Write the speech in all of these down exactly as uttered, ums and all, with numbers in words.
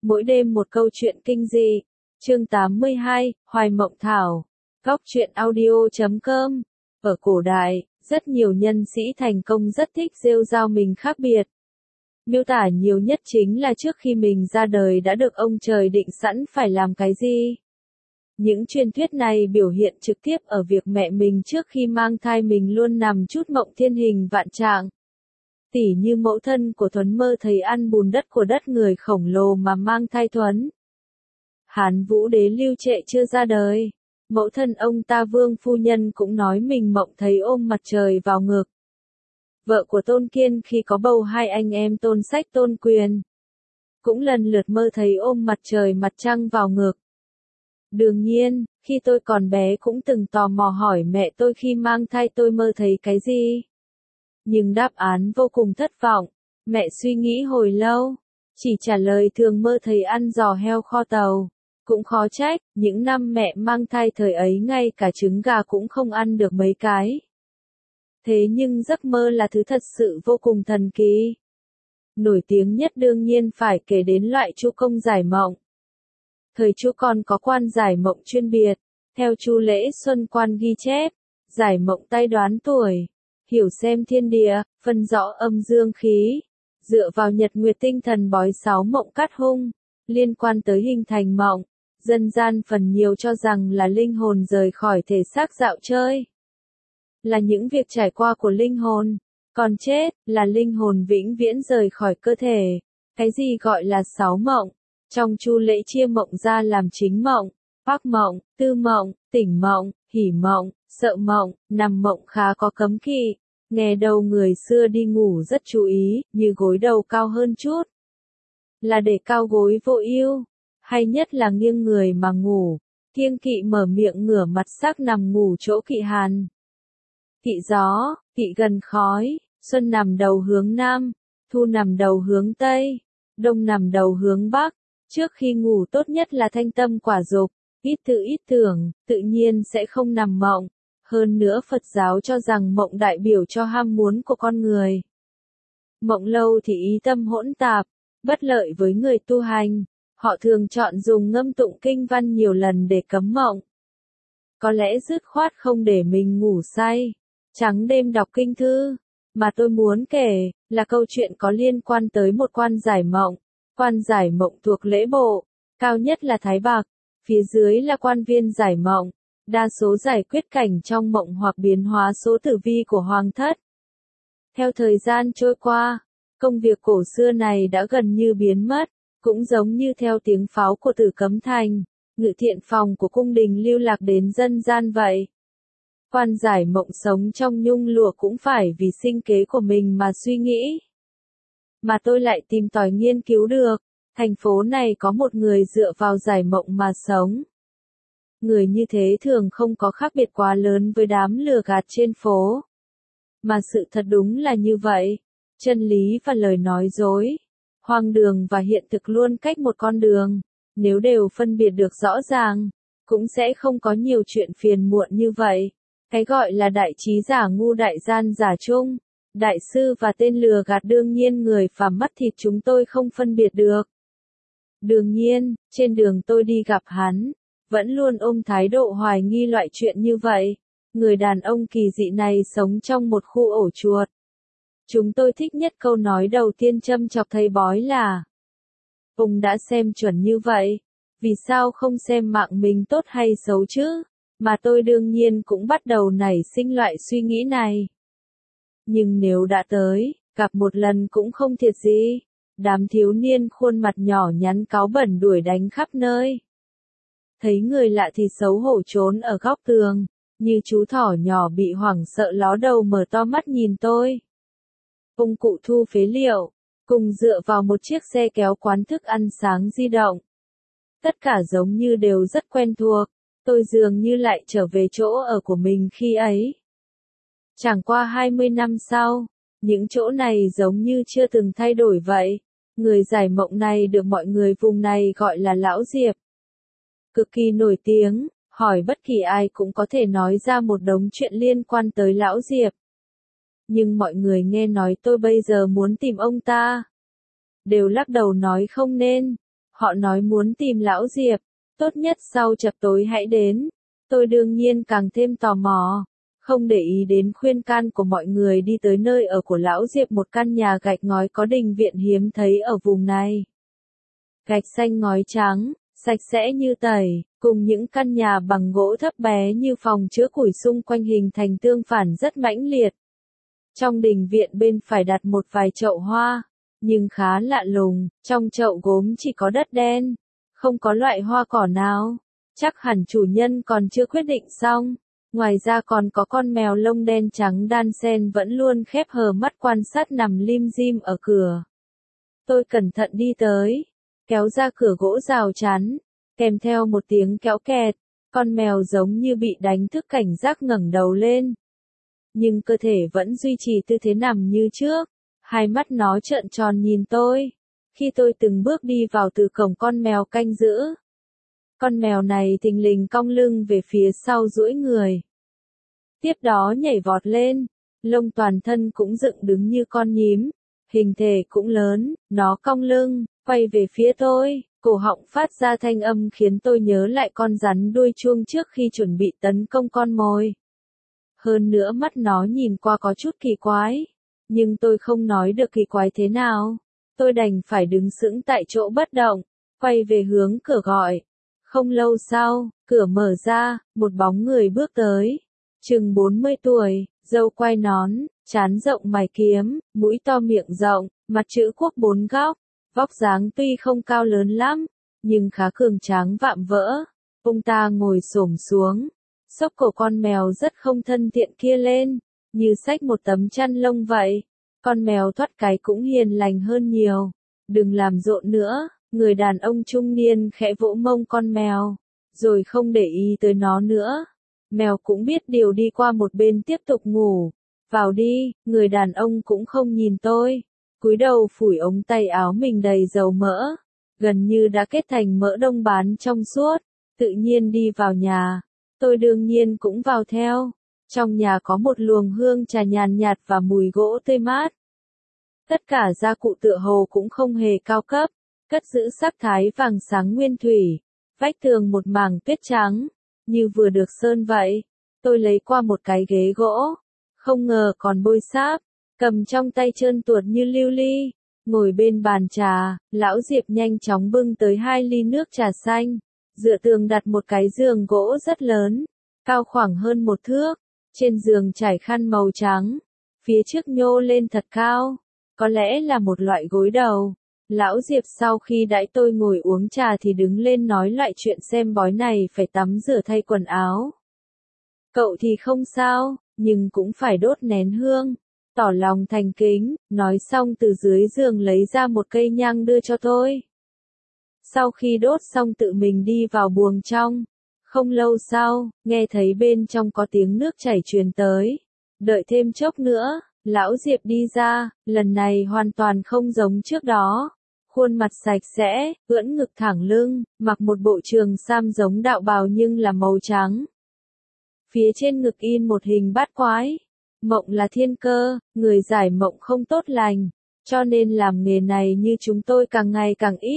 Mỗi đêm một câu chuyện kinh dị. Chương tám mươi hai, Hoài Mộng Thảo. Góc truyện audio chấm com. Ở cổ đại, rất nhiều nhân sĩ thành công rất thích rêu rao mình khác biệt. Miêu tả nhiều nhất chính là trước khi mình ra đời đã được ông trời định sẵn phải làm cái gì. Những truyền thuyết này biểu hiện trực tiếp ở việc mẹ mình trước khi mang thai mình luôn nằm chút mộng thiên hình vạn trạng. Tỉ như mẫu thân của Thuấn mơ thấy ăn bùn đất của đất người khổng lồ mà mang thai Thuấn. Hán Vũ Đế Lưu Trệ chưa ra đời, mẫu thân ông ta Vương phu nhân cũng nói mình mộng thấy ôm mặt trời vào ngực. Vợ của Tôn Kiên khi có bầu hai anh em Tôn Sách Tôn Quyền, cũng lần lượt mơ thấy ôm mặt trời mặt trăng vào ngực. Đương nhiên, khi tôi còn bé cũng từng tò mò hỏi mẹ tôi khi mang thai tôi mơ thấy cái gì. Nhưng đáp án vô cùng thất vọng, mẹ suy nghĩ hồi lâu, chỉ trả lời thường mơ thấy ăn giò heo kho tàu. Cũng khó trách, những năm mẹ mang thai thời ấy ngay cả trứng gà cũng không ăn được mấy cái. Thế nhưng giấc mơ là thứ thật sự vô cùng thần kỳ. Nổi tiếng nhất đương nhiên phải kể đến loại chu công giải mộng. Thời Chu còn có quan giải mộng chuyên biệt, theo Chu Lễ Xuân Quan ghi chép, giải mộng tay đoán tuổi, hiểu xem thiên địa, phân rõ âm dương khí, dựa vào nhật nguyệt tinh thần bói sáu mộng cát hung, liên quan tới hình thành mộng, dân gian phần nhiều cho rằng là linh hồn rời khỏi thể xác dạo chơi. Là những việc trải qua của linh hồn, còn chết là linh hồn vĩnh viễn rời khỏi cơ thể. Cái gì gọi là sáu mộng? Trong Chu Lễ chia mộng ra làm chính mộng, phác mộng, tư mộng, tỉnh mộng, hỉ mộng, sợ mộng, nằm mộng khá có cấm kỵ. Nghe đầu người xưa đi ngủ rất chú ý, như gối đầu cao hơn chút. Là để cao gối vô ưu, hay nhất là nghiêng người mà ngủ, kiêng kỵ mở miệng ngửa mặt xác nằm ngủ chỗ kỵ hàn. Kỵ gió, kỵ gần khói, xuân nằm đầu hướng nam, thu nằm đầu hướng tây, đông nằm đầu hướng bắc. Trước khi ngủ tốt nhất là thanh tâm quả dục, ít tự ít tưởng, tự nhiên sẽ không nằm mộng. Hơn nữa Phật giáo cho rằng mộng đại biểu cho ham muốn của con người. Mộng lâu thì ý tâm hỗn tạp, bất lợi với người tu hành. Họ thường chọn dùng ngâm tụng kinh văn nhiều lần để cấm mộng. Có lẽ dứt khoát không để mình ngủ say, trắng đêm đọc kinh thư. Mà tôi muốn kể là câu chuyện có liên quan tới một quan giải mộng. Quan giải mộng thuộc lễ bộ, cao nhất là Thái Bạc, phía dưới là quan viên giải mộng, đa số giải quyết cảnh trong mộng hoặc biến hóa số tử vi của hoàng thất. Theo thời gian trôi qua, công việc cổ xưa này đã gần như biến mất, cũng giống như theo tiếng pháo của Tử Cấm Thành, ngự thiện phòng của cung đình lưu lạc đến dân gian vậy. Quan giải mộng sống trong nhung lụa cũng phải vì sinh kế của mình mà suy nghĩ. Mà tôi lại tìm tòi nghiên cứu được, thành phố này có một người dựa vào giải mộng mà sống. Người như thế thường không có khác biệt quá lớn với đám lừa gạt trên phố. Mà sự thật đúng là như vậy, chân lý và lời nói dối, hoang đường và hiện thực luôn cách một con đường, nếu đều phân biệt được rõ ràng, cũng sẽ không có nhiều chuyện phiền muộn như vậy. Cái gọi là đại trí giả ngu đại gian giả trung. Đại sư và tên lừa gạt đương nhiên người phàm mắt thịt chúng tôi không phân biệt được. Đương nhiên, trên đường tôi đi gặp hắn, vẫn luôn ôm thái độ hoài nghi loại chuyện như vậy. Người đàn ông kỳ dị này sống trong một khu ổ chuột. Chúng tôi thích nhất câu nói đầu tiên châm chọc thầy bói là: ông đã xem chuẩn như vậy, vì sao không xem mạng mình tốt hay xấu chứ? Mà tôi đương nhiên cũng bắt đầu nảy sinh loại suy nghĩ này. Nhưng nếu đã tới, gặp một lần cũng không thiệt gì. Đám thiếu niên khuôn mặt nhỏ nhắn cáu bẩn đuổi đánh khắp nơi. Thấy người lạ thì xấu hổ trốn ở góc tường, như chú thỏ nhỏ bị hoảng sợ ló đầu mở to mắt nhìn tôi. Công cụ thu phế liệu, cùng dựa vào một chiếc xe kéo quán thức ăn sáng di động. Tất cả giống như đều rất quen thuộc, tôi dường như lại trở về chỗ ở của mình khi ấy. Chẳng qua hai mươi năm sau, những chỗ này giống như chưa từng thay đổi vậy. Người giải mộng này được mọi người vùng này gọi là Lão Diệp. Cực kỳ nổi tiếng, hỏi bất kỳ ai cũng có thể nói ra một đống chuyện liên quan tới Lão Diệp. Nhưng mọi người nghe nói tôi bây giờ muốn tìm ông ta, đều lắc đầu nói không nên. Họ nói muốn tìm Lão Diệp, tốt nhất sau chập tối hãy đến. Tôi đương nhiên càng thêm tò mò, không để ý đến khuyên can của mọi người đi tới nơi ở của Lão Diệp, một căn nhà gạch ngói có đình viện hiếm thấy ở vùng này. Gạch xanh ngói trắng, sạch sẽ như tẩy, cùng những căn nhà bằng gỗ thấp bé như phòng chứa củi xung quanh hình thành tương phản rất mãnh liệt. Trong đình viện bên phải đặt một vài chậu hoa, nhưng khá lạ lùng, trong chậu gốm chỉ có đất đen, không có loại hoa cỏ nào. Chắc hẳn chủ nhân còn chưa quyết định xong. Ngoài ra còn có con mèo lông đen trắng đan sen vẫn luôn khép hờ mắt quan sát nằm lim dim ở cửa. Tôi cẩn thận đi tới, kéo ra cửa gỗ rào chắn, kèm theo một tiếng kéo kẹt, con mèo giống như bị đánh thức cảnh giác ngẩng đầu lên. Nhưng cơ thể vẫn duy trì tư thế nằm như trước, hai mắt nó trợn tròn nhìn tôi. Khi tôi từng bước đi vào từ cổng con mèo canh giữ, con mèo này thình lình cong lưng về phía sau duỗi người. Tiếp đó nhảy vọt lên, lông toàn thân cũng dựng đứng như con nhím, hình thể cũng lớn, nó cong lưng, quay về phía tôi, cổ họng phát ra thanh âm khiến tôi nhớ lại con rắn đuôi chuông trước khi chuẩn bị tấn công con mồi. Hơn nữa mắt nó nhìn qua có chút kỳ quái, nhưng tôi không nói được kỳ quái thế nào. Tôi đành phải đứng sững tại chỗ bất động, quay về hướng cửa gọi. Không lâu sau, cửa mở ra, một bóng người bước tới. Chừng bốn mươi tuổi, râu quai nón, trán rộng mày kiếm, mũi to miệng rộng, mặt chữ quốc bốn góc. Vóc dáng tuy không cao lớn lắm, nhưng khá cường tráng vạm vỡ. Ông ta ngồi xổm xuống, xốc cổ con mèo rất không thân thiện kia lên, như xách một tấm chăn lông vậy. Con mèo thoát cái cũng hiền lành hơn nhiều. Đừng làm rộn nữa, người đàn ông trung niên khẽ vỗ mông con mèo, rồi không để ý tới nó nữa. Mèo cũng biết điều đi qua một bên tiếp tục ngủ. Vào đi, người đàn ông cũng không nhìn tôi. Cúi đầu phủi ống tay áo mình đầy dầu mỡ, gần như đã kết thành mỡ đông bán trong suốt, tự nhiên đi vào nhà. Tôi đương nhiên cũng vào theo. Trong nhà có một luồng hương trà nhàn nhạt và mùi gỗ tươi mát. Tất cả gia cụ tựa hồ cũng không hề cao cấp, cất giữ sắc thái vàng sáng nguyên thủy. Vách tường một mảng tuyết trắng, như vừa được sơn vậy. Tôi lấy qua một cái ghế gỗ, không ngờ còn bôi sáp, cầm trong tay trơn tuột như lưu ly. Ngồi bên bàn trà, Lão Diệp nhanh chóng bưng tới hai ly nước trà xanh. Dựa tường đặt một cái giường gỗ rất lớn, cao khoảng hơn một thước. Trên giường trải khăn màu trắng, phía trước nhô lên thật cao, có lẽ là một loại gối đầu. Lão Diệp sau khi đãi tôi ngồi uống trà thì đứng lên nói lại chuyện xem bói này phải tắm rửa thay quần áo. Cậu thì không sao, nhưng cũng phải đốt nén hương, tỏ lòng thành kính. Nói xong từ dưới giường lấy ra một cây nhang đưa cho tôi. Sau khi đốt xong tự mình đi vào buồng trong. Không lâu sau, nghe thấy bên trong có tiếng nước chảy truyền tới. Đợi thêm chốc nữa, Lão Diệp đi ra, lần này hoàn toàn không giống trước đó. Khuôn mặt sạch sẽ, ưỡn ngực thẳng lưng, mặc một bộ trường sam giống đạo bào nhưng là màu trắng. Phía trên ngực in một hình bát quái. Mộng là thiên cơ, người giải mộng không tốt lành, cho nên làm nghề này như chúng tôi càng ngày càng ít.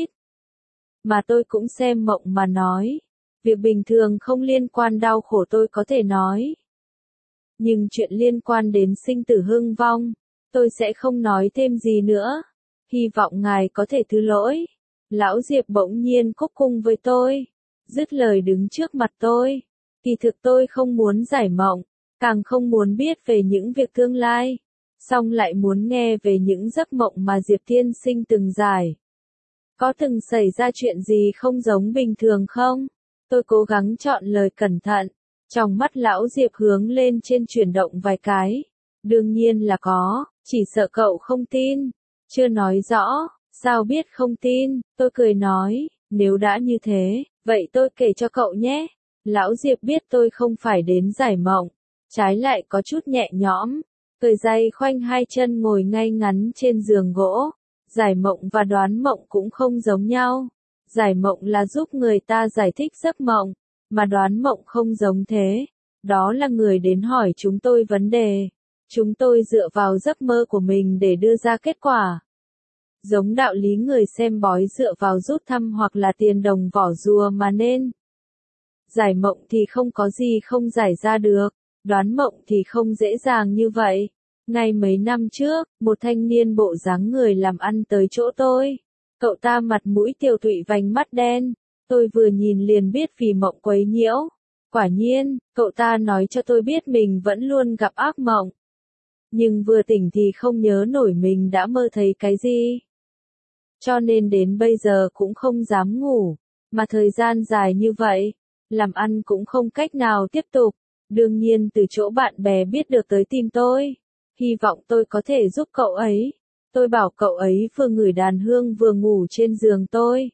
Mà tôi cũng xem mộng mà nói. Việc bình thường không liên quan đau khổ tôi có thể nói. Nhưng chuyện liên quan đến sinh tử hưng vong, tôi sẽ không nói thêm gì nữa. Hy vọng ngài có thể thứ lỗi. Lão Diệp bỗng nhiên cúc cung với tôi, dứt lời đứng trước mặt tôi. Kỳ thực tôi không muốn giải mộng, càng không muốn biết về những việc tương lai, song lại muốn nghe về những giấc mộng mà Diệp Tiên Sinh từng giải. Có từng xảy ra chuyện gì không giống bình thường không? Tôi cố gắng chọn lời cẩn thận. Trong mắt Lão Diệp hướng lên trên chuyển động vài cái. Đương nhiên là có, chỉ sợ cậu không tin. Chưa nói rõ, sao biết không tin? Tôi cười nói, nếu đã như thế, vậy tôi kể cho cậu nhé. Lão Diệp biết tôi không phải đến giải mộng, trái lại có chút nhẹ nhõm. Cười day khoanh hai chân ngồi ngay ngắn trên giường gỗ. Giải mộng và đoán mộng cũng không giống nhau. Giải mộng là giúp người ta giải thích giấc mộng, mà đoán mộng không giống thế. Đó là người đến hỏi chúng tôi vấn đề. Chúng tôi dựa vào giấc mơ của mình để đưa ra kết quả. giống đạo lý người xem bói dựa vào rút thăm hoặc là tiền đồng vỏ rùa mà nên. Giải mộng thì không có gì không giải ra được, đoán mộng thì không dễ dàng như vậy. Ngay mấy năm trước, một thanh niên bộ dáng người làm ăn tới chỗ tôi. Cậu ta mặt mũi tiều tụy vành mắt đen, tôi vừa nhìn liền biết vì mộng quấy nhiễu. Quả nhiên, cậu ta nói cho tôi biết mình vẫn luôn gặp ác mộng. Nhưng vừa tỉnh thì không nhớ nổi mình đã mơ thấy cái gì. Cho nên đến bây giờ cũng không dám ngủ, mà thời gian dài như vậy, làm ăn cũng không cách nào tiếp tục. Đương nhiên từ chỗ bạn bè biết được tới tìm tôi, hy vọng tôi có thể giúp cậu ấy. Tôi bảo cậu ấy vừa ngửi đàn hương vừa ngủ trên giường tôi.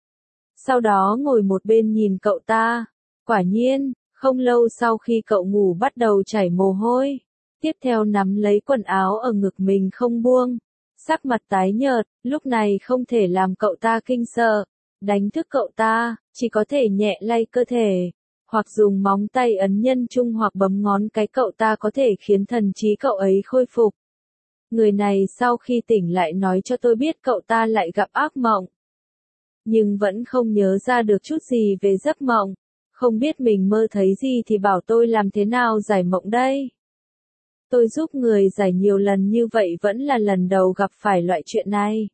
Sau đó ngồi một bên nhìn cậu ta. Quả nhiên, không lâu sau khi cậu ngủ bắt đầu chảy mồ hôi. Tiếp theo nắm lấy quần áo ở ngực mình không buông. Sắc mặt tái nhợt, lúc này không thể làm cậu ta kinh sợ. Đánh thức cậu ta, chỉ có thể nhẹ lay cơ thể. Hoặc dùng móng tay ấn nhân trung hoặc bấm ngón cái cậu ta có thể khiến thần trí cậu ấy khôi phục. Người này sau khi tỉnh lại nói cho tôi biết cậu ta lại gặp ác mộng. Nhưng vẫn không nhớ ra được chút gì về giấc mộng. Không biết mình mơ thấy gì thì bảo tôi làm thế nào giải mộng đây. Tôi giúp người giải nhiều lần như vậy vẫn là lần đầu gặp phải loại chuyện này.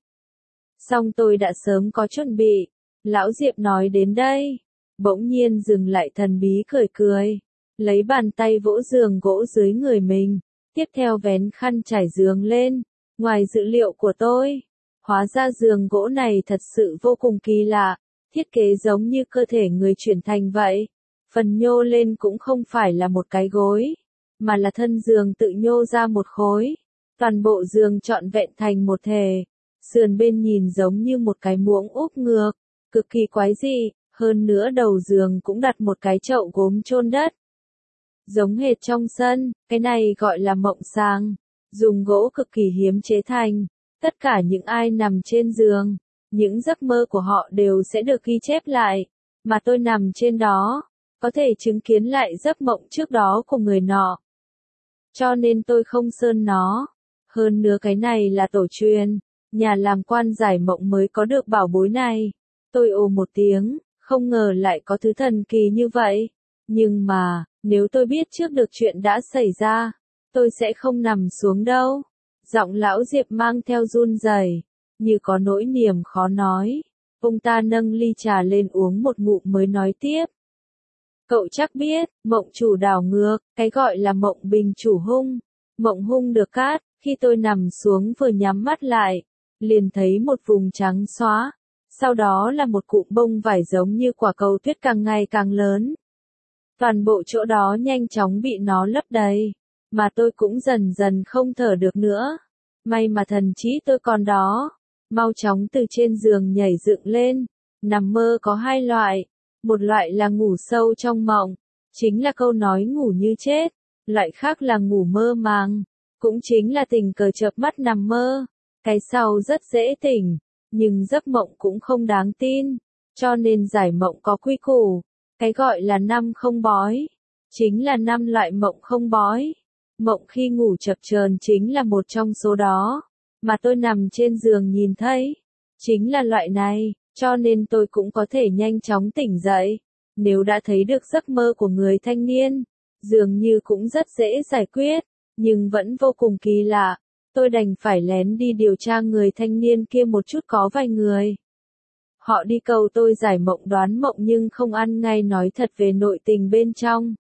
Xong tôi đã sớm có chuẩn bị. Lão Diệp nói đến đây. Bỗng nhiên dừng lại thần bí cười cười. Lấy bàn tay vỗ giường gỗ dưới người mình. Tiếp theo vén khăn trải giường lên. Ngoài dự liệu của tôi. Hóa ra giường gỗ này thật sự vô cùng kỳ lạ. Thiết kế giống như cơ thể người chuyển thành vậy. Phần nhô lên cũng không phải là một cái gối. Mà là thân giường tự nhô ra một khối. Toàn bộ giường trọn vẹn thành một thể. Sườn bên nhìn giống như một cái muỗng úp ngược. Cực kỳ quái dị. Hơn nữa đầu giường cũng đặt một cái chậu gốm chôn đất. Giống hệt trong sân, cái này gọi là mộng sàng. Dùng gỗ cực kỳ hiếm chế thành. Tất cả những ai nằm trên giường, những giấc mơ của họ đều sẽ được ghi chép lại. Mà tôi nằm trên đó, có thể chứng kiến lại giấc mộng trước đó của người nọ. Cho nên tôi không sơn nó. Hơn nữa cái này là tổ truyền, nhà làm quan giải mộng mới có được bảo bối này. Tôi ồ một tiếng, không ngờ lại có thứ thần kỳ như vậy. Nhưng mà, nếu tôi biết trước được chuyện đã xảy ra, tôi sẽ không nằm xuống đâu. Giọng lão Diệp mang theo run rẩy, như có nỗi niềm khó nói. Ông ta nâng ly trà lên uống một ngụm mới nói tiếp. Cậu chắc biết, mộng chủ đảo ngược, cái gọi là mộng bình chủ hung. Mộng hung được cát, khi tôi nằm xuống vừa nhắm mắt lại, liền thấy một vùng trắng xóa. Sau đó là một cụm bông vải giống như quả cầu tuyết càng ngày càng lớn. Toàn bộ chỗ đó nhanh chóng bị nó lấp đầy. Mà tôi cũng dần dần không thở được nữa. May mà thần trí tôi còn đó. Mau chóng từ trên giường nhảy dựng lên. Nằm mơ có hai loại. Một loại là ngủ sâu trong mộng. Chính là câu nói ngủ như chết. Loại khác là ngủ mơ màng. Cũng chính là tình cờ chợp mắt nằm mơ. Cái sau rất dễ tỉnh. Nhưng giấc mộng cũng không đáng tin. Cho nên giải mộng có quy củ. Cái gọi là năm không bói. Chính là năm loại mộng không bói. Mộng khi ngủ chập chờn chính là một trong số đó. Mà tôi nằm trên giường nhìn thấy. Chính là loại này. Cho nên tôi cũng có thể nhanh chóng tỉnh dậy. Nếu đã thấy được giấc mơ của người thanh niên. Dường như cũng rất dễ giải quyết. Nhưng vẫn vô cùng kỳ lạ. Tôi đành phải lén đi điều tra người thanh niên kia một chút có vài người. Họ đi cầu tôi giải mộng đoán mộng nhưng không ăn ngay nói thật về nội tình bên trong.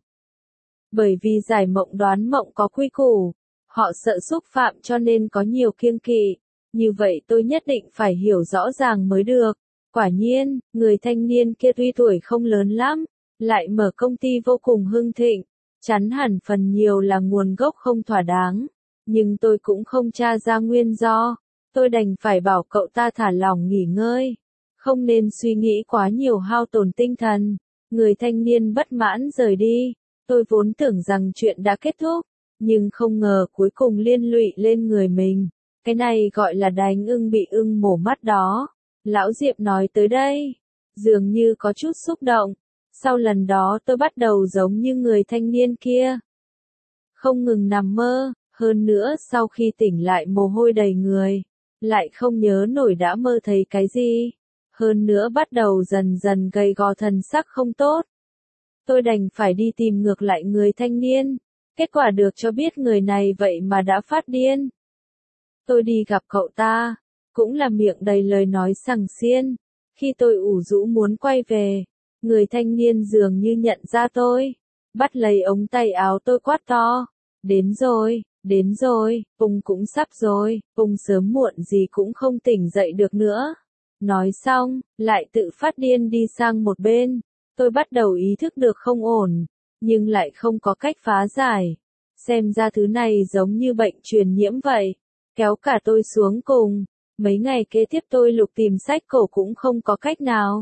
Bởi vì giải mộng đoán mộng có quy củ, họ sợ xúc phạm cho nên có nhiều kiêng kỵ. Như vậy tôi nhất định phải hiểu rõ ràng mới được. Quả nhiên, người thanh niên kia tuy tuổi không lớn lắm, lại mở công ty vô cùng hưng thịnh. Chắn hẳn phần nhiều là nguồn gốc không thỏa đáng. Nhưng tôi cũng không tra ra nguyên do. Tôi đành phải bảo cậu ta thả lỏng nghỉ ngơi. Không nên suy nghĩ quá nhiều hao tổn tinh thần. Người thanh niên bất mãn rời đi. Tôi vốn tưởng rằng chuyện đã kết thúc. Nhưng không ngờ cuối cùng liên lụy lên người mình. Cái này gọi là đánh ưng bị ưng mổ mắt đó. Lão Diệp nói tới đây. Dường như có chút xúc động. Sau lần đó tôi bắt đầu giống như người thanh niên kia. Không ngừng nằm mơ. Hơn nữa sau khi tỉnh lại mồ hôi đầy người. lại không nhớ nổi đã mơ thấy cái gì. Hơn nữa bắt đầu dần dần gầy gò, thần sắc không tốt. Tôi đành phải đi tìm ngược lại người thanh niên. Kết quả được cho biết người này vậy mà đã phát điên. Tôi đi gặp cậu ta, cũng là miệng đầy lời nói sằng xiên. Khi tôi ủ rũ muốn quay về, người thanh niên dường như nhận ra tôi, bắt lấy ống tay áo tôi quát to. Đến rồi, đến rồi, Ung cũng sắp rồi, Ung sớm muộn gì cũng không tỉnh dậy được nữa. Nói xong, lại tự phát điên đi sang một bên. Tôi bắt đầu ý thức được không ổn, nhưng lại không có cách phá giải. Xem ra thứ này giống như bệnh truyền nhiễm vậy, kéo cả tôi xuống cùng. Mấy ngày kế tiếp tôi lục tìm sách cổ cũng không có cách nào.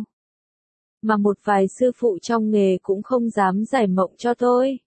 Mà một vài sư phụ trong nghề cũng không dám giải mộng cho tôi.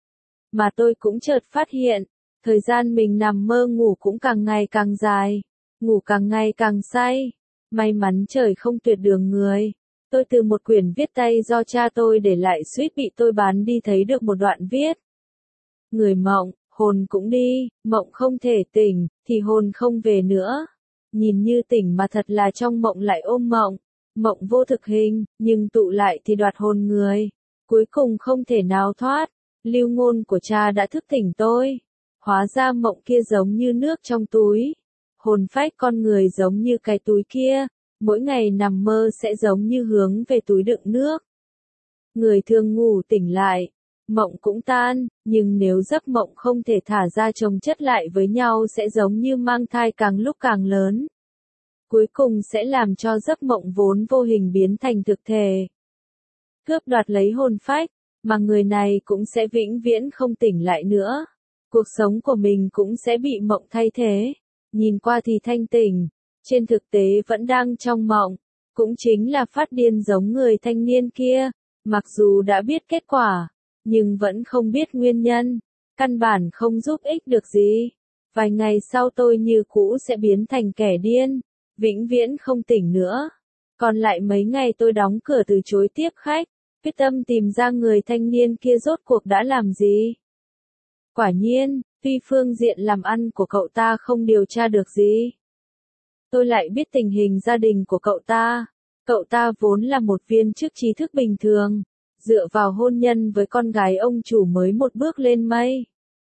Mà tôi cũng chợt phát hiện, thời gian mình nằm mơ ngủ cũng càng ngày càng dài, ngủ càng ngày càng say. May mắn trời không tuyệt đường người. Tôi từ một quyển viết tay do cha tôi để lại suýt bị tôi bán đi thấy được một đoạn viết. Người mộng, hồn cũng đi, mộng không thể tỉnh, thì hồn không về nữa. Nhìn như tỉnh mà thật là trong mộng lại ôm mộng. Mộng vô thực hình, nhưng tụ lại thì đoạt hồn người. Cuối cùng không thể nào thoát. Lưu ngôn của cha đã thức tỉnh tôi. Hóa ra mộng kia giống như nước trong túi. Hồn phách con người giống như cái túi kia. Mỗi ngày nằm mơ sẽ giống như hướng về túi đựng nước. Người thường ngủ tỉnh lại, mộng cũng tan, nhưng nếu giấc mộng không thể thả ra chồng chất lại với nhau sẽ giống như mang thai càng lúc càng lớn. Cuối cùng sẽ làm cho giấc mộng vốn vô hình biến thành thực thể. Cướp đoạt lấy hồn phách, mà người này cũng sẽ vĩnh viễn không tỉnh lại nữa. Cuộc sống của mình cũng sẽ bị mộng thay thế. Nhìn qua thì thanh tỉnh, trên thực tế vẫn đang trong mộng. Cũng chính là phát điên giống người thanh niên kia. Mặc dù đã biết kết quả, nhưng vẫn không biết nguyên nhân. Căn bản không giúp ích được gì. Vài ngày sau tôi như cũ sẽ biến thành kẻ điên, vĩnh viễn không tỉnh nữa. Còn lại mấy ngày tôi đóng cửa từ chối tiếp khách, quyết tâm tìm ra người thanh niên kia rốt cuộc đã làm gì. Quả nhiên, tuy phương diện làm ăn của cậu ta không điều tra được gì, tôi lại biết tình hình gia đình của cậu ta. Cậu ta vốn là một viên chức trí thức bình thường, dựa vào hôn nhân với con gái ông chủ mới một bước lên mây.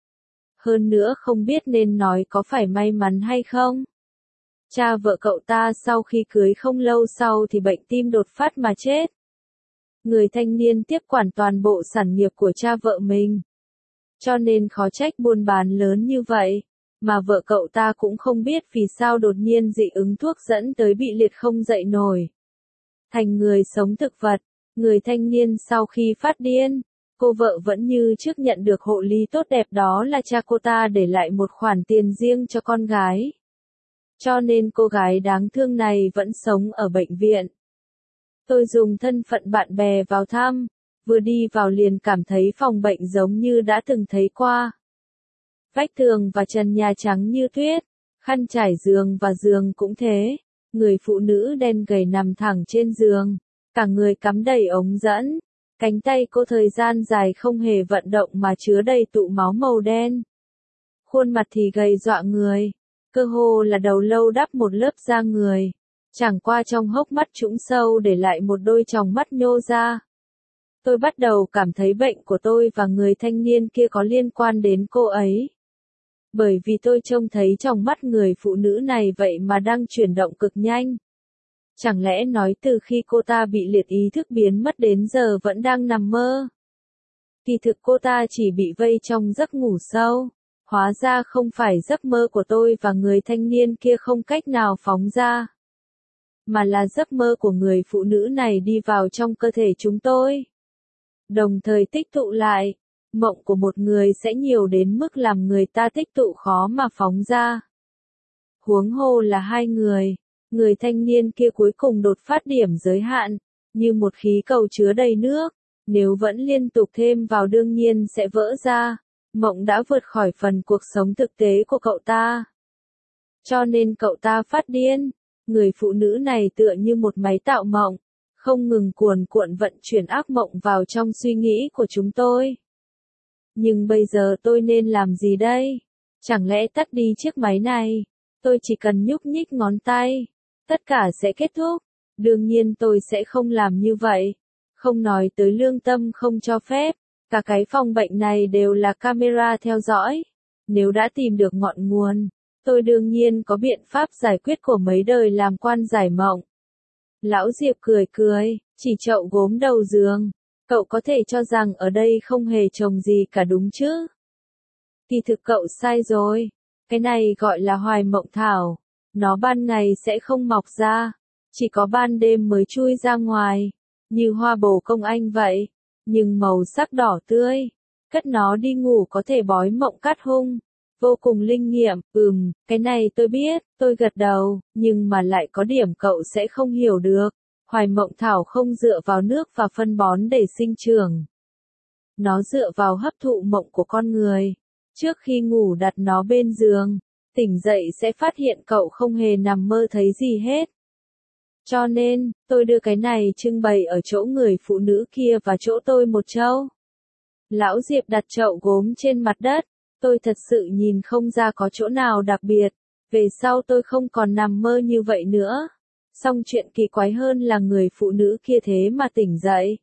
Hơn nữa không biết nên nói có phải may mắn hay không. Cha vợ cậu ta sau khi cưới không lâu sau thì bệnh tim đột phát mà chết. Người thanh niên tiếp quản toàn bộ sản nghiệp của cha vợ mình. Cho nên khó trách buôn bán lớn như vậy. Mà vợ cậu ta cũng không biết vì sao đột nhiên dị ứng thuốc dẫn tới bị liệt không dậy nổi. Thành người sống thực vật, người thanh niên sau khi phát điên, cô vợ vẫn như trước nhận được hộ lý tốt đẹp, đó là cha cô ta để lại một khoản tiền riêng cho con gái. Cho nên cô gái đáng thương này vẫn sống ở bệnh viện. Tôi dùng thân phận bạn bè vào thăm, vừa đi vào liền cảm thấy phòng bệnh giống như đã từng thấy qua. Vách tường và trần nhà trắng như tuyết, khăn trải giường và giường cũng thế. Người phụ nữ đen gầy nằm thẳng trên giường, cả người cắm đầy ống dẫn. Cánh tay cô thời gian dài không hề vận động mà chứa đầy tụ máu màu đen. Khuôn mặt thì gầy dọa người, cơ hồ là đầu lâu đắp một lớp da người. Chẳng qua trong hốc mắt trũng sâu để lại một đôi tròng mắt nhô ra. Tôi bắt đầu cảm thấy bệnh của tôi và người thanh niên kia có liên quan đến cô ấy. Bởi vì tôi trông thấy trong mắt người phụ nữ này vậy mà đang chuyển động cực nhanh. Chẳng lẽ nói từ khi cô ta bị liệt ý thức biến mất đến giờ vẫn đang nằm mơ? Kỳ thực cô ta chỉ bị vây trong giấc ngủ sâu. Hóa ra không phải giấc mơ của tôi và người thanh niên kia không cách nào phóng ra. Mà là giấc mơ của người phụ nữ này đi vào trong cơ thể chúng tôi. Đồng thời tích tụ lại. Mộng của một người sẽ nhiều đến mức làm người ta tích tụ khó mà phóng ra. Huống hồ là hai người. Người thanh niên kia cuối cùng đột phát điểm giới hạn, như một khí cầu chứa đầy nước. Nếu vẫn liên tục thêm vào đương nhiên sẽ vỡ ra. Mộng đã vượt khỏi phần cuộc sống thực tế của cậu ta. Cho nên cậu ta phát điên. Người phụ nữ này tựa như một máy tạo mộng, không ngừng cuồn cuộn vận chuyển ác mộng vào trong suy nghĩ của chúng tôi. Nhưng bây giờ tôi nên làm gì đây? Chẳng lẽ tắt đi chiếc máy này? Tôi chỉ cần nhúc nhích ngón tay, tất cả sẽ kết thúc. Đương nhiên tôi sẽ không làm như vậy. Không nói tới lương tâm không cho phép, cả cái phòng bệnh này đều là camera theo dõi. Nếu đã tìm được ngọn nguồn, tôi đương nhiên có biện pháp giải quyết của mấy đời làm quan giải mộng. Lão Diệp cười cười, chỉ chậu gốm đầu giường. Cậu có thể cho rằng ở đây không hề trồng gì cả đúng chứ? Kỳ thực cậu sai rồi. Cái này gọi là Hoài Mộng Thảo. Nó ban ngày sẽ không mọc ra, chỉ có ban đêm mới chui ra ngoài, như hoa bồ công anh vậy, nhưng màu sắc đỏ tươi. Cất nó đi ngủ có thể bói mộng cát hung. Vô cùng linh nghiệm. Ừm, cái này tôi biết, tôi gật đầu, nhưng mà lại có điểm cậu sẽ không hiểu được. Hoài Mộng Thảo không dựa vào nước và phân bón để sinh trưởng. Nó dựa vào hấp thụ mộng của con người. Trước khi ngủ đặt nó bên giường, tỉnh dậy sẽ phát hiện cậu không hề nằm mơ thấy gì hết. Cho nên, tôi đưa cái này trưng bày ở chỗ người phụ nữ kia và chỗ tôi một châu. Lão Diệp đặt chậu gốm trên mặt đất. Tôi thật sự nhìn không ra có chỗ nào đặc biệt. Về sau tôi không còn nằm mơ như vậy nữa. Song chuyện kỳ quái hơn là người phụ nữ kia thế mà tỉnh dậy.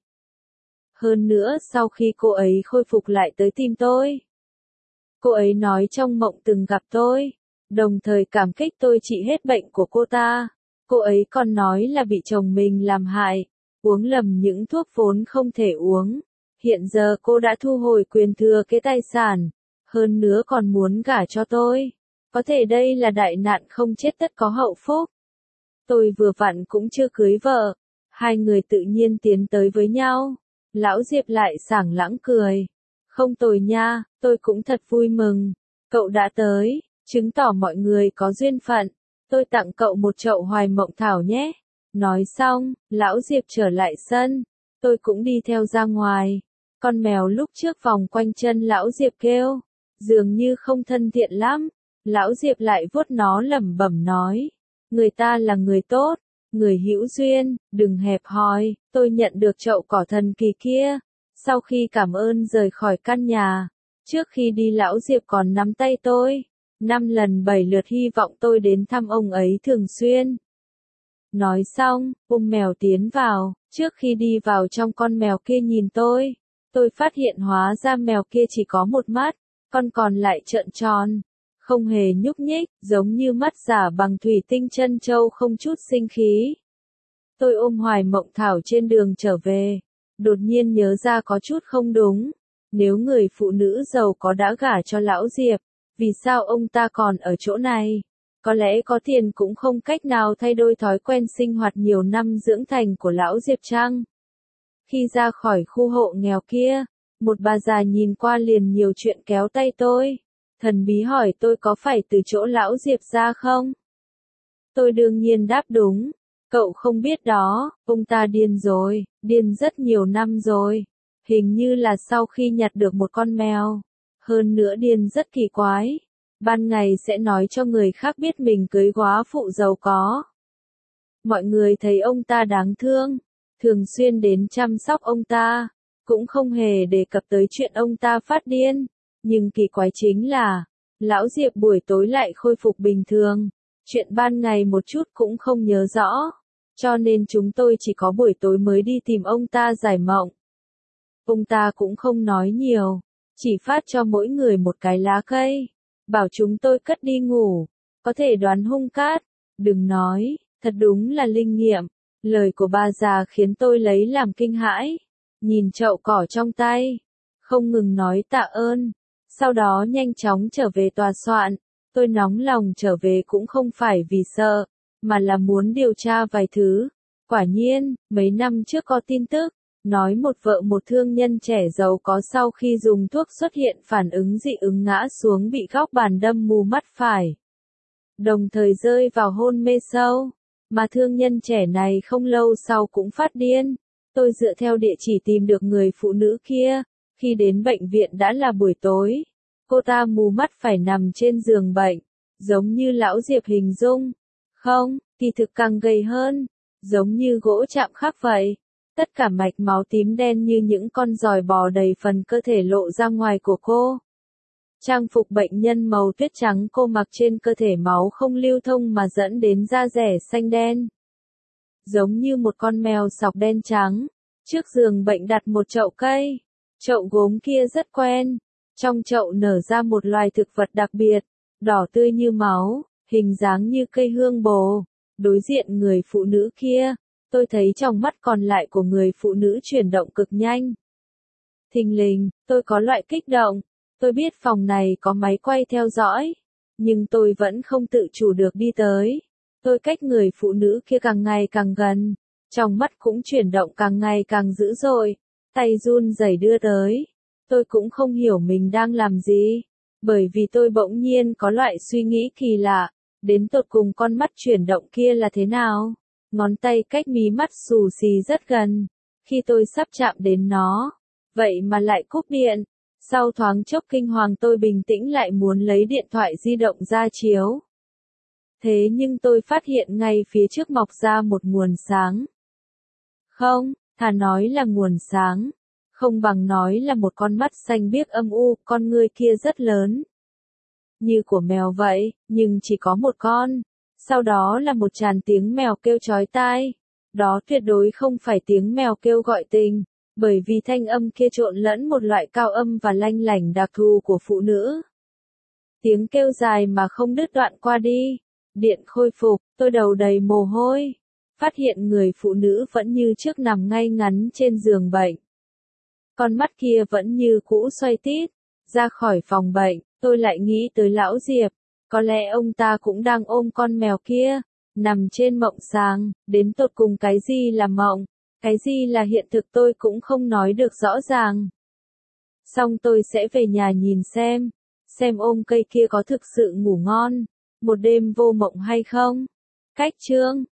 Hơn nữa sau khi cô ấy khôi phục lại tới tìm tôi. Cô ấy nói trong mộng từng gặp tôi, đồng thời cảm kích tôi trị hết bệnh của cô ta. Cô ấy còn nói là bị chồng mình làm hại, uống lầm những thuốc vốn không thể uống. Hiện giờ cô đã thu hồi quyền thừa kế tài sản, hơn nữa còn muốn gả cho tôi. Có thể đây là đại nạn không chết tất có hậu phúc. Tôi vừa vặn cũng chưa cưới vợ, hai người tự nhiên tiến tới với nhau. Lão Diệp lại sảng lãng cười. Không tồi nha, tôi cũng thật vui mừng. Cậu đã tới, chứng tỏ mọi người có duyên phận. Tôi tặng cậu một chậu Hoài Mộng Thảo nhé. Nói xong, lão Diệp trở lại sân. Tôi cũng đi theo ra ngoài. Con mèo lúc trước vòng quanh chân lão Diệp kêu, dường như không thân thiện lắm. Lão Diệp lại vuốt nó lẩm bẩm nói. Người ta là người tốt, người hữu duyên, đừng hẹp hòi. Tôi nhận được chậu cỏ thần kỳ kia. Sau khi cảm ơn rời khỏi căn nhà, trước khi đi lão Diệp còn nắm tay tôi, năm lần bảy lượt hy vọng tôi đến thăm ông ấy thường xuyên. Nói xong, ôm mèo tiến vào, trước khi đi vào trong con mèo kia nhìn tôi, tôi phát hiện hóa ra mèo kia chỉ có một mắt, con còn lại trợn tròn, không hề nhúc nhích, giống như mắt giả bằng thủy tinh chân châu không chút sinh khí. Tôi ôm Hoài Mộng Thảo trên đường trở về. Đột nhiên nhớ ra có chút không đúng. Nếu người phụ nữ giàu có đã gả cho lão Diệp, vì sao ông ta còn ở chỗ này? Có lẽ có tiền cũng không cách nào thay đổi thói quen sinh hoạt nhiều năm dưỡng thành của lão Diệp chăng? Khi ra khỏi khu hộ nghèo kia, một bà già nhìn qua liền nhiều chuyện kéo tay tôi. Thần bí hỏi tôi có phải từ chỗ lão Diệp ra không? Tôi đương nhiên đáp đúng. Cậu không biết đó, ông ta điên rồi, điên rất nhiều năm rồi. Hình như là sau khi nhặt được một con mèo. Hơn nữa điên rất kỳ quái. Ban ngày sẽ nói cho người khác biết mình cưới góa phụ giàu có. Mọi người thấy ông ta đáng thương, thường xuyên đến chăm sóc ông ta, cũng không hề đề cập tới chuyện ông ta phát điên. Nhưng kỳ quái chính là, lão Diệp buổi tối lại khôi phục bình thường. Chuyện ban ngày một chút cũng không nhớ rõ. Cho nên chúng tôi chỉ có buổi tối mới đi tìm ông ta giải mộng. Ông ta cũng không nói nhiều, chỉ phát cho mỗi người một cái lá cây, bảo chúng tôi cất đi ngủ, có thể đoán hung cát, đừng nói, thật đúng là linh nghiệm. Lời của bà già khiến tôi lấy làm kinh hãi, nhìn chậu cỏ trong tay, không ngừng nói tạ ơn, sau đó nhanh chóng trở về tòa soạn. Tôi nóng lòng trở về cũng không phải vì sợ, mà là muốn điều tra vài thứ. Quả nhiên, mấy năm trước có tin tức, nói một vợ một thương nhân trẻ giàu có sau khi dùng thuốc xuất hiện phản ứng dị ứng ngã xuống bị góc bàn đâm mù mắt phải. Đồng thời rơi vào hôn mê sâu, mà thương nhân trẻ này không lâu sau cũng phát điên. Tôi dựa theo địa chỉ tìm được người phụ nữ kia, khi đến bệnh viện đã là buổi tối. Cô ta mù mắt phải nằm trên giường bệnh, giống như lão Diệp hình dung. Không, kỳ thực càng gầy hơn, giống như gỗ chạm khắc vậy. Tất cả mạch máu tím đen như những con giòi bò đầy phần cơ thể lộ ra ngoài của cô. Trang phục bệnh nhân màu tuyết trắng cô mặc trên cơ thể máu không lưu thông mà dẫn đến da rẻ xanh đen. Giống như một con mèo sọc đen trắng. Trước giường bệnh đặt một chậu cây. Chậu gốm kia rất quen. Trong chậu nở ra một loài thực vật đặc biệt, đỏ tươi như máu, hình dáng như cây hương bồ. Đối diện người phụ nữ kia, tôi thấy trong mắt còn lại của người phụ nữ chuyển động cực nhanh. Thình lình, tôi có loại kích động. Tôi biết phòng này có máy quay theo dõi, nhưng tôi vẫn không tự chủ được đi tới. Tôi cách người phụ nữ kia càng ngày càng gần, trong mắt cũng chuyển động càng ngày càng dữ dội, tay run rẩy đưa tới. Tôi cũng không hiểu mình đang làm gì, bởi vì tôi bỗng nhiên có loại suy nghĩ kỳ lạ, đến tột cùng con mắt chuyển động kia là thế nào? Ngón tay cách mí mắt xù xì rất gần, khi tôi sắp chạm đến nó, vậy mà lại cúp điện. Sau thoáng chốc kinh hoàng tôi bình tĩnh lại muốn lấy điện thoại di động ra chiếu. Thế nhưng tôi phát hiện ngay phía trước mọc ra một nguồn sáng. Không, thà nói là nguồn sáng. Không bằng nói là một con mắt xanh biếc âm u, con ngươi kia rất lớn. Như của mèo vậy, nhưng chỉ có một con. Sau đó là một tràn tiếng mèo kêu chói tai. Đó tuyệt đối không phải tiếng mèo kêu gọi tình, bởi vì thanh âm kia trộn lẫn một loại cao âm và lanh lảnh đặc thù của phụ nữ. Tiếng kêu dài mà không đứt đoạn qua đi. Điện khôi phục, tôi đầu đầy mồ hôi. Phát hiện người phụ nữ vẫn như trước nằm ngay ngắn trên giường bệnh. Con mắt kia vẫn như cũ xoay tít. Ra khỏi phòng bệnh, tôi lại nghĩ tới lão Diệp. Có lẽ ông ta cũng đang ôm con mèo kia, nằm trên mộng sáng. Đến tột cùng cái gì là mộng, cái gì là hiện thực tôi cũng không nói được rõ ràng. Xong tôi sẽ về nhà nhìn xem, xem ôm cây kia có thực sự ngủ ngon, một đêm vô mộng hay không. Cách chương